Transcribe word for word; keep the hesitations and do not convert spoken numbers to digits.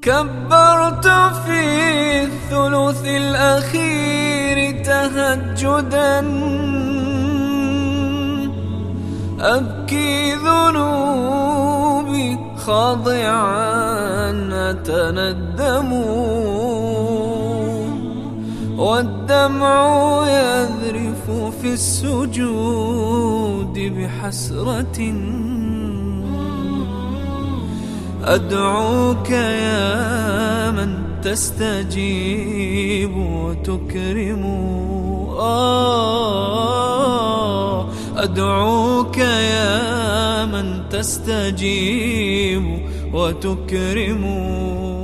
كبرت في الثلث الأخير تهجدا أبكي ذنوبي خاضعا أتندم والدمع يذرف في السجود بحسرة أدعوك يا من تستجيب وتكرم آه أدعوك يا من تستجيب وتكرم